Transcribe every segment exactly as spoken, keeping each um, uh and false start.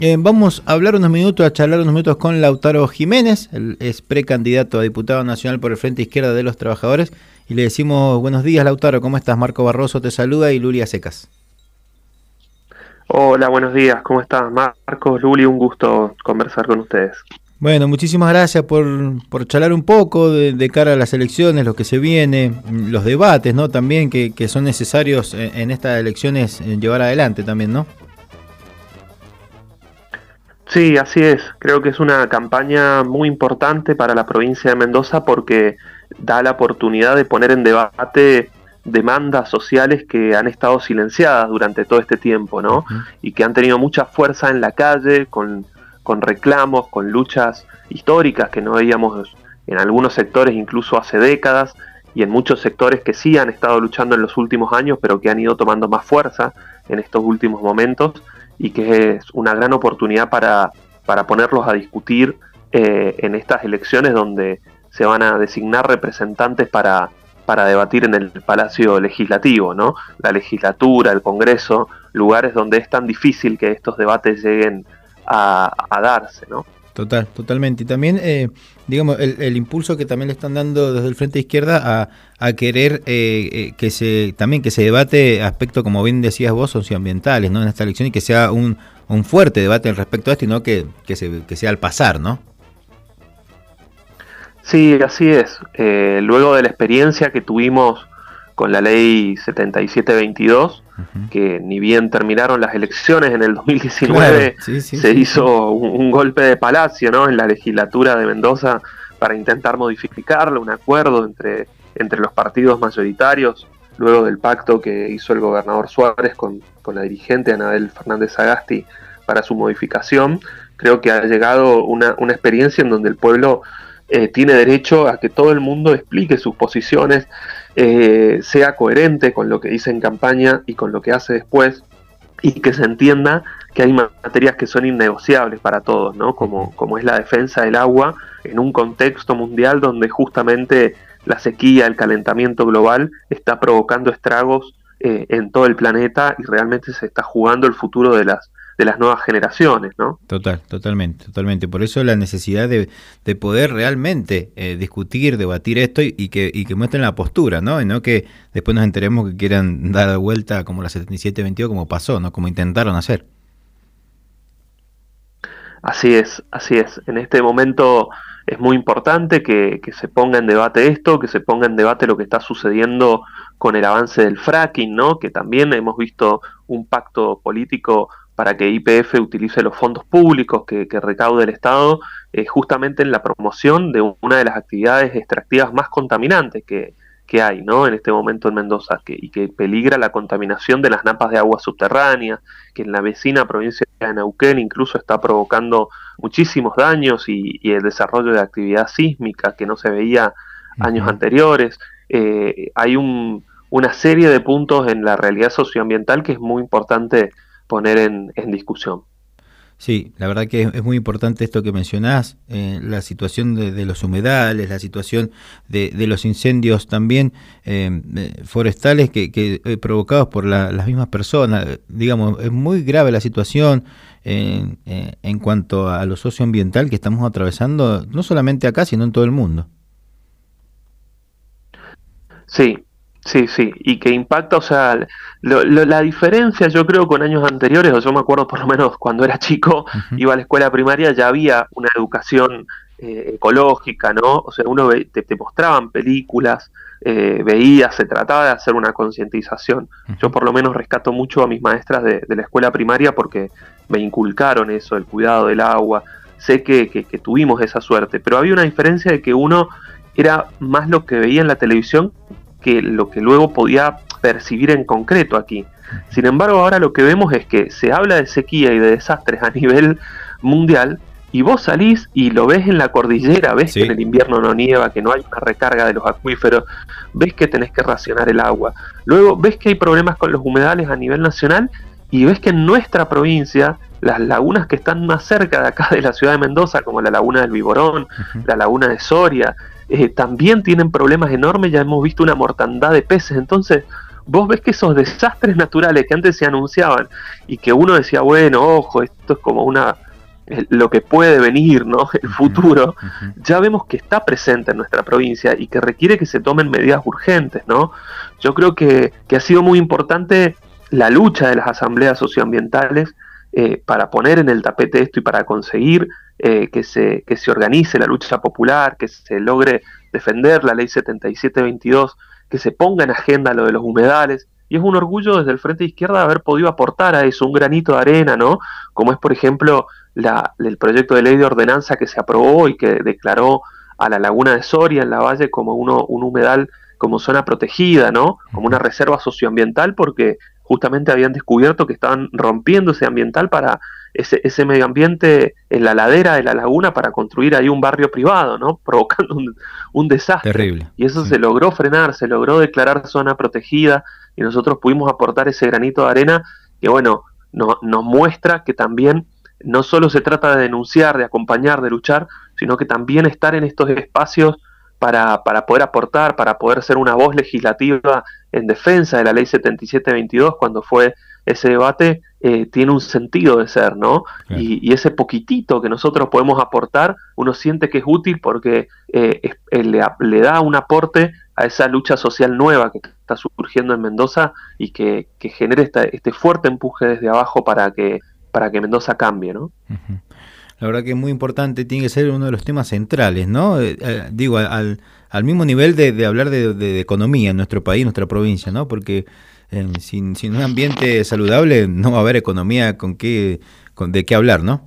Eh, vamos a hablar unos minutos, a charlar unos minutos con Lautaro Jiménez, él es precandidato a diputado nacional por el Frente Izquierda de los Trabajadores, y le decimos buenos días, Lautaro, ¿cómo estás? Marco Barroso te saluda y Lulia Secas. Hola, buenos días, ¿cómo estás? Marcos, Luli, un gusto conversar con ustedes. Bueno, muchísimas gracias por, por charlar un poco de, de cara a las elecciones, lo que se viene, los debates, ¿no? También que, que son necesarios en, en estas elecciones llevar adelante también, ¿no? Sí, así es. Creo que es una campaña muy importante para la provincia de Mendoza porque da la oportunidad de poner en debate demandas sociales que han estado silenciadas durante todo este tiempo, ¿no? Uh-huh. Y que han tenido mucha fuerza en la calle, con, con reclamos, con luchas históricas que no veíamos en algunos sectores incluso hace décadas, y en muchos sectores que sí han estado luchando en los últimos años, pero que han ido tomando más fuerza en estos últimos momentos, y que es una gran oportunidad para, para ponerlos a discutir eh, en estas elecciones donde se van a designar representantes para, para debatir en el Palacio Legislativo, ¿no? La legislatura, el Congreso, lugares donde es tan difícil que estos debates lleguen a, a darse, ¿no? Total, totalmente. Y también, eh, digamos, el, el impulso que también le están dando desde el Frente Izquierda a, a querer eh, eh, que se también que se debate aspectos, como bien decías vos, socioambientales, ¿no? En esta elección, y que sea un, un fuerte debate al respecto a esto y no que, que, se, que sea al pasar, ¿no? Sí, así es. Eh, luego de la experiencia que tuvimos con la ley setenta y siete veintidós, uh-huh. que ni bien terminaron las elecciones en el dos mil diecinueve, claro, sí, sí, se sí, hizo sí. Un, un golpe de palacio, ¿no? En la legislatura de Mendoza para intentar modificarlo, un acuerdo entre, entre los partidos mayoritarios, luego del pacto que hizo el gobernador Suárez con, con la dirigente Anabel Fernández Sagasti para su modificación. Creo que ha llegado una, una experiencia en donde el pueblo eh, tiene derecho a que todo el mundo explique sus posiciones, Eh, sea coherente con lo que dice en campaña y con lo que hace después, y que se entienda que hay materias que son innegociables para todos, ¿no? Como, como es la defensa del agua en un contexto mundial donde justamente la sequía, el calentamiento global está provocando estragos eh, en todo el planeta, y realmente se está jugando el futuro de las de las nuevas generaciones, ¿no? Total, totalmente, totalmente. Por eso la necesidad de, de poder realmente eh, discutir, debatir esto y, y que y que muestren la postura, ¿no? Y no que después nos enteremos que quieran dar vuelta como la setenta y siete veintidós, como pasó, ¿no? Como intentaron hacer. Así es, así es. En este momento es muy importante que, que se ponga en debate esto, que se ponga en debate lo que está sucediendo con el avance del fracking, ¿no? Que también hemos visto un pacto político para que Y P F utilice los fondos públicos que, que recaude el Estado eh, justamente en la promoción de una de las actividades extractivas más contaminantes que, que hay, ¿no? En este momento en Mendoza, que, y que peligra la contaminación de las napas de agua subterráneas, que en la vecina provincia de Neuquén incluso está provocando muchísimos daños y, y el desarrollo de actividad sísmica que no se veía uh-huh. años anteriores. Eh, hay un, una serie de puntos en la realidad socioambiental que es muy importante poner en, en discusión. Sí, la verdad que es, es muy importante esto que mencionás, eh, la situación de, de los humedales, la situación de, de los incendios también eh, forestales que, que eh, provocados por la, las mismas personas. Digamos, es muy grave la situación eh, eh, en cuanto a lo socioambiental que estamos atravesando, no solamente acá, sino en todo el mundo. Sí. Sí, sí, y que impacta, o sea, lo, lo, la diferencia yo creo con años anteriores, o yo me acuerdo por lo menos cuando era chico, uh-huh. iba a la escuela primaria, ya había una educación eh, ecológica, ¿no? O sea, uno ve, te, te mostraban películas, eh, veías, se trataba de hacer una concientización. Uh-huh. Yo por lo menos rescato mucho a mis maestras de, de la escuela primaria porque me inculcaron eso, el cuidado del agua. Sé que, que, que tuvimos esa suerte, pero había una diferencia de que uno era más lo que veía en la televisión que lo que luego podía percibir en concreto aquí. Sin embargo, ahora lo que vemos es que se habla de sequía y de desastres a nivel mundial, y vos salís y lo ves en la cordillera, ves sí. que en el invierno no nieva, que no hay una recarga de los acuíferos, ves que tenés que racionar el agua, luego ves que hay problemas con los humedales a nivel nacional, y ves que en nuestra provincia las lagunas que están más cerca de acá de la ciudad de Mendoza, como la laguna del Viborón, uh-huh. la laguna de Soria, Eh, también tienen problemas enormes, ya hemos visto una mortandad de peces. Entonces vos ves que esos desastres naturales que antes se anunciaban y que uno decía, bueno, ojo, esto es como una lo que puede venir, ¿no? El futuro, uh-huh. ya vemos que está presente en nuestra provincia y que requiere que se tomen medidas urgentes, ¿no? Yo creo que, que ha sido muy importante la lucha de las asambleas socioambientales eh, para poner en el tapete esto y para conseguir eh, que, se, que se organice la lucha popular, que se logre defender la ley setenta y siete veintidós, que se ponga en agenda lo de los humedales. Y es un orgullo desde el Frente de Izquierda haber podido aportar a eso un granito de arena, ¿no? Como es, por ejemplo, la, el proyecto de ley de ordenanza que se aprobó y que declaró a la laguna de Soria en la Valle como uno, un humedal, como zona protegida, ¿no? Como una reserva socioambiental, porque justamente habían descubierto que estaban rompiendo ese ambiental para ese, ese medio ambiente en la ladera de la laguna para construir ahí un barrio privado, ¿no? Provocando un, un desastre. Terrible. Y eso sí. se logró frenar, se logró declarar zona protegida, y nosotros pudimos aportar ese granito de arena que, bueno, no, nos muestra que también no solo se trata de denunciar, de acompañar, de luchar, sino que también estar en estos espacios para, para poder aportar, para poder ser una voz legislativa en defensa de la ley setenta y siete veintidós, cuando fue ese debate, eh, tiene un sentido de ser, ¿no? Claro. Y, y ese poquitito que nosotros podemos aportar, uno siente que es útil porque eh, es, eh, le, le da un aporte a esa lucha social nueva que está surgiendo en Mendoza y que, que genere esta, este fuerte empuje desde abajo para que, para que Mendoza cambie, ¿no? Uh-huh. La verdad que es muy importante, tiene que ser uno de los temas centrales, ¿no? Eh, eh, digo, al, al mismo nivel de, de hablar de, de, de economía en nuestro país, nuestra provincia, ¿no? Porque eh, sin, sin un ambiente saludable no va a haber economía con qué, con, de qué hablar, ¿no?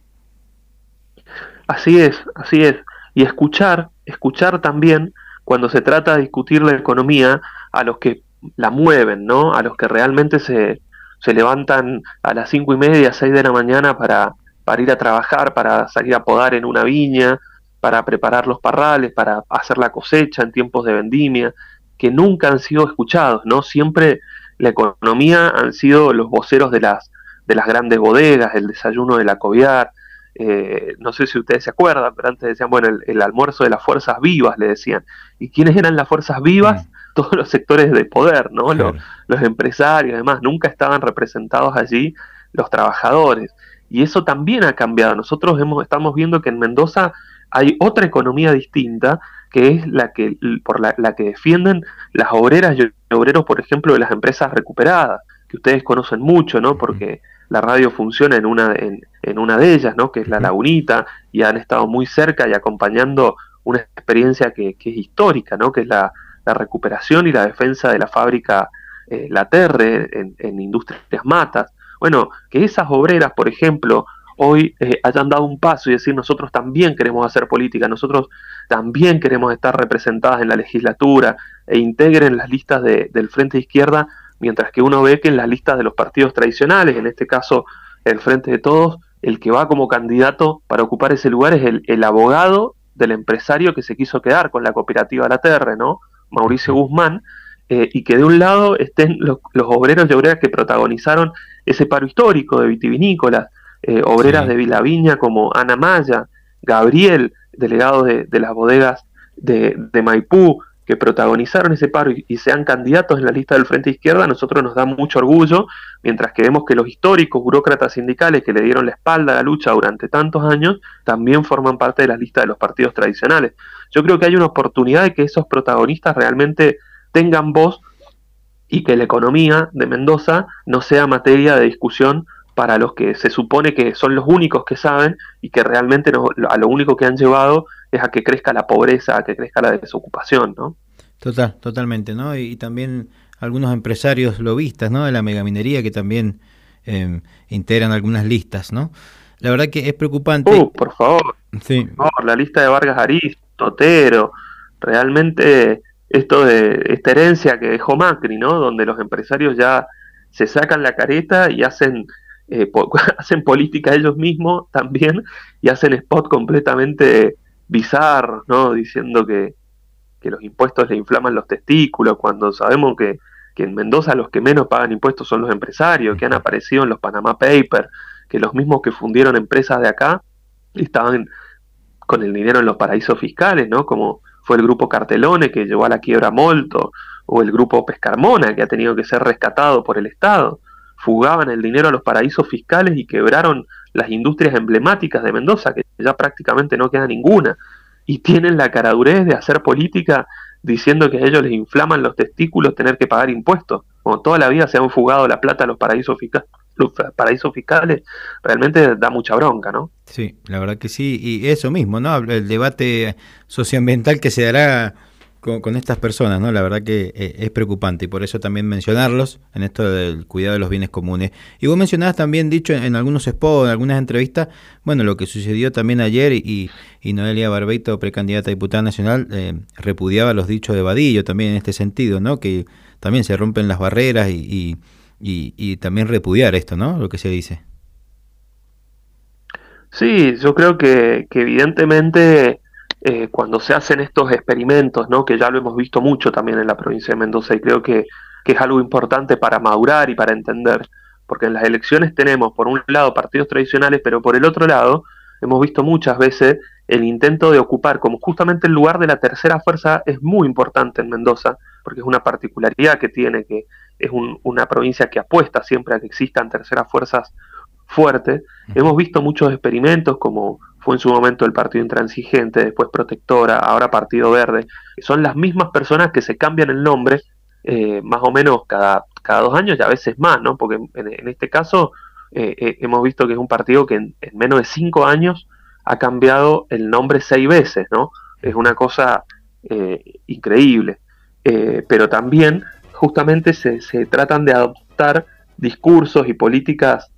Así es, así es. Y escuchar, escuchar también cuando se trata de discutir la economía a los que la mueven, ¿no? A los que realmente se, se levantan a las cinco y media, seis de la mañana para... para ir a trabajar, para salir a podar en una viña, para preparar los parrales, para hacer la cosecha en tiempos de vendimia, que nunca han sido escuchados, ¿no? Siempre la economía han sido los voceros de las, de las grandes bodegas, el desayuno de la Coviar, eh, no sé si ustedes se acuerdan, pero antes decían, bueno, el, el almuerzo de las fuerzas vivas, le decían. ¿Y quiénes eran las fuerzas vivas? Mm. Todos los sectores de poder, ¿no? Claro. Los, los empresarios, además, nunca estaban representados allí los trabajadores. Y eso también ha cambiado. Nosotros hemos, estamos viendo que en Mendoza hay otra economía distinta, que es la que, por la, la que defienden las obreras y obreros, por ejemplo, de las empresas recuperadas, que ustedes conocen mucho, ¿no? Porque la radio funciona en una, en, en una de ellas, ¿no? Que es La Lagunita, y han estado muy cerca y acompañando una experiencia que, que es histórica, ¿no? Que es la, la recuperación y la defensa de la fábrica eh, La Terre en, en Industrias Matas. Bueno, que esas obreras, por ejemplo, hoy eh, hayan dado un paso y decir nosotros también queremos hacer política, nosotros también queremos estar representadas en la legislatura e integren las listas de, del Frente de Izquierda, mientras que uno ve que en las listas de los partidos tradicionales, en este caso el Frente de Todos, el que va como candidato para ocupar ese lugar es el, el abogado del empresario que se quiso quedar con la cooperativa La Terre, ¿no? Mauricio Guzmán, eh, y que de un lado estén los, los obreros y obreras que protagonizaron ese paro histórico de vitivinícolas, eh, obreras sí. de Vilaviña como Ana Maya, Gabriel, delegado de, de las bodegas de, de Maipú, que protagonizaron ese paro y, y sean candidatos en la lista del Frente Izquierda, a nosotros nos da mucho orgullo, mientras que vemos que los históricos burócratas sindicales que le dieron la espalda a la lucha durante tantos años, también forman parte de la lista de los partidos tradicionales. Yo creo que hay una oportunidad de que esos protagonistas realmente tengan voz y que la economía de Mendoza no sea materia de discusión para los que se supone que son los únicos que saben y que realmente no, a lo único que han llevado es a que crezca la pobreza, a que crezca la desocupación, ¿no? Total, totalmente, ¿no? Y, y también algunos empresarios lobistas, ¿no? De la megaminería que también eh, integran algunas listas, ¿no? La verdad que es preocupante. Uh, por favor, sí. por favor, la lista de Vargas Ariz, Totero, realmente esto de esta herencia que dejó Macri, ¿no? Donde los empresarios ya se sacan la careta y hacen eh, po- hacen política ellos mismos también y hacen spot completamente bizarros, ¿no? Diciendo que, que los impuestos le inflaman los testículos, cuando sabemos que, que en Mendoza los que menos pagan impuestos son los empresarios, que han aparecido en los Panama Papers, que los mismos que fundieron empresas de acá estaban con el dinero en los paraísos fiscales, ¿no? Como fue el grupo Cartelone que llevó a la quiebra Molto, o el grupo Pescarmona que ha tenido que ser rescatado por el Estado. Fugaban el dinero a los paraísos fiscales y quebraron las industrias emblemáticas de Mendoza, que ya prácticamente no queda ninguna, y tienen la caradurez de hacer política diciendo que a ellos les inflaman los testículos tener que pagar impuestos. Como toda la vida se han fugado la plata a los paraísos fiscales, los paraísos fiscales, realmente da mucha bronca, ¿no? Sí, la verdad que sí, y eso mismo, ¿no? El debate socioambiental que se dará con, con estas personas, ¿no? La verdad que eh, es preocupante, y por eso también mencionarlos en esto del cuidado de los bienes comunes. Y vos mencionabas también, dicho en, en algunos spots, en algunas entrevistas, bueno, lo que sucedió también ayer, y, y Noelia Barbeito, precandidata a diputada nacional, eh, repudiaba los dichos de Vadillo también en este sentido, ¿no? Que también se rompen las barreras, y, y, y, y también repudiar esto, ¿no? Lo que se dice. Sí, yo creo que, que evidentemente eh, cuando se hacen estos experimentos, ¿no? Que ya lo hemos visto mucho también en la provincia de Mendoza, y creo que, que es algo importante para madurar y para entender, porque en las elecciones tenemos por un lado partidos tradicionales, pero por el otro lado hemos visto muchas veces el intento de ocupar, como justamente el lugar de la tercera fuerza es muy importante en Mendoza, porque es una particularidad que tiene, que es un, una provincia que apuesta siempre a que existan terceras fuerzas fuerte. Hemos visto muchos experimentos, como fue en su momento el Partido Intransigente, después Protectora, ahora Partido Verde, que son las mismas personas que se cambian el nombre eh, más o menos cada, cada dos años y a veces más, ¿no? Porque en, en este caso eh, eh, hemos visto que es un partido que en, en menos de cinco años ha cambiado el nombre seis veces, ¿no? Es una cosa eh, increíble. Eh, pero también justamente se, se tratan de adoptar discursos y políticas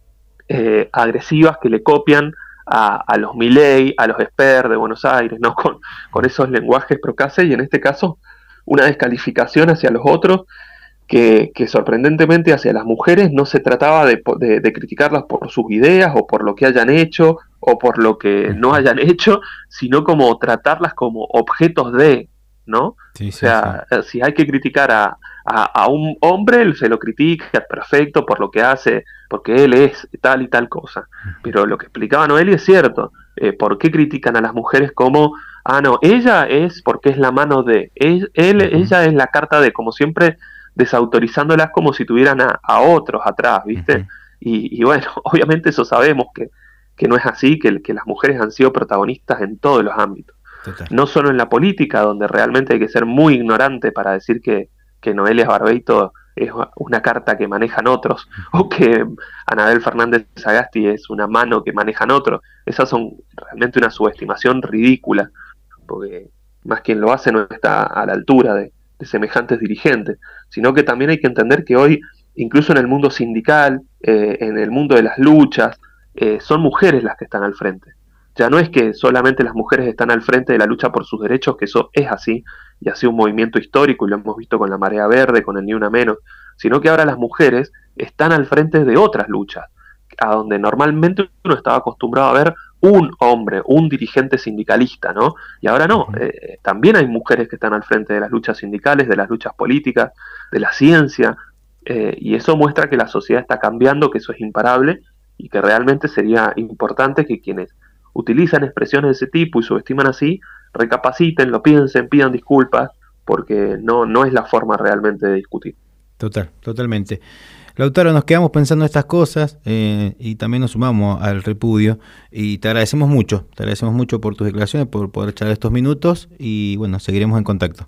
Eh, agresivas que le copian a, a los Milei, a los Esper de Buenos Aires, ¿no? Con, con esos lenguajes procaces, y en este caso una descalificación hacia los otros, que, que sorprendentemente hacia las mujeres no se trataba de, de, de criticarlas por sus ideas o por lo que hayan hecho o por lo que no hayan hecho, sino como tratarlas como objetos de, ¿no? Sí, o sea, sí, sí. Si hay que criticar a, a, a un hombre, se lo critica perfecto por lo que hace, porque él es tal y tal cosa. Pero lo que explicaba Noelia es cierto. Eh, ¿Por qué critican a las mujeres como, ah, no, ella es porque es la mano de, él, él uh-huh. ella es la carta de, como siempre desautorizándolas como si tuvieran a, a otros atrás, ¿viste? Uh-huh. Y, y bueno, obviamente eso sabemos que, que no es así, que, que las mujeres han sido protagonistas en todos los ámbitos. Total. No solo en la política, donde realmente hay que ser muy ignorante para decir que, que Noelia Barbeito es una carta que manejan otros, o que Anabel Fernández Sagasti es una mano que manejan otros. Esas son realmente una subestimación ridícula, porque más quien lo hace no está a la altura de, de semejantes dirigentes, sino que también hay que entender que hoy, incluso en el mundo sindical, eh, en el mundo de las luchas, eh, son mujeres las que están al frente. Ya no es que solamente las mujeres están al frente de la lucha por sus derechos, que eso es así, y ha sido un movimiento histórico, y lo hemos visto con la Marea Verde, con el Ni Una Menos, sino que ahora las mujeres están al frente de otras luchas, a donde normalmente uno estaba acostumbrado a ver un hombre, un dirigente sindicalista, ¿no? Y ahora no, eh, también hay mujeres que están al frente de las luchas sindicales, de las luchas políticas, de la ciencia, eh, y eso muestra que la sociedad está cambiando, que eso es imparable, y que realmente sería importante que quienes utilizan expresiones de ese tipo y subestiman así, recapaciten, lo piensen, pidan disculpas, porque no, no es la forma realmente de discutir. Total, totalmente. Lautaro, nos quedamos pensando estas cosas eh, y también nos sumamos al repudio, y te agradecemos mucho, te agradecemos mucho por tus declaraciones, por poder echar estos minutos, y bueno, seguiremos en contacto.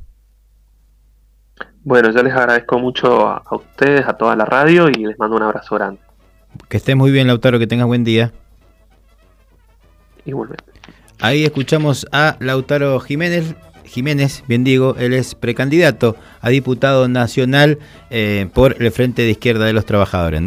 Bueno, yo les agradezco mucho a, a ustedes, a toda la radio, y les mando un abrazo grande. Que estés muy bien, Lautaro, que tengas buen día. Igualmente. Ahí escuchamos a Lautaro Jiménez, Jiménez, bien digo, él es precandidato a diputado nacional eh, por el Frente de Izquierda de los Trabajadores.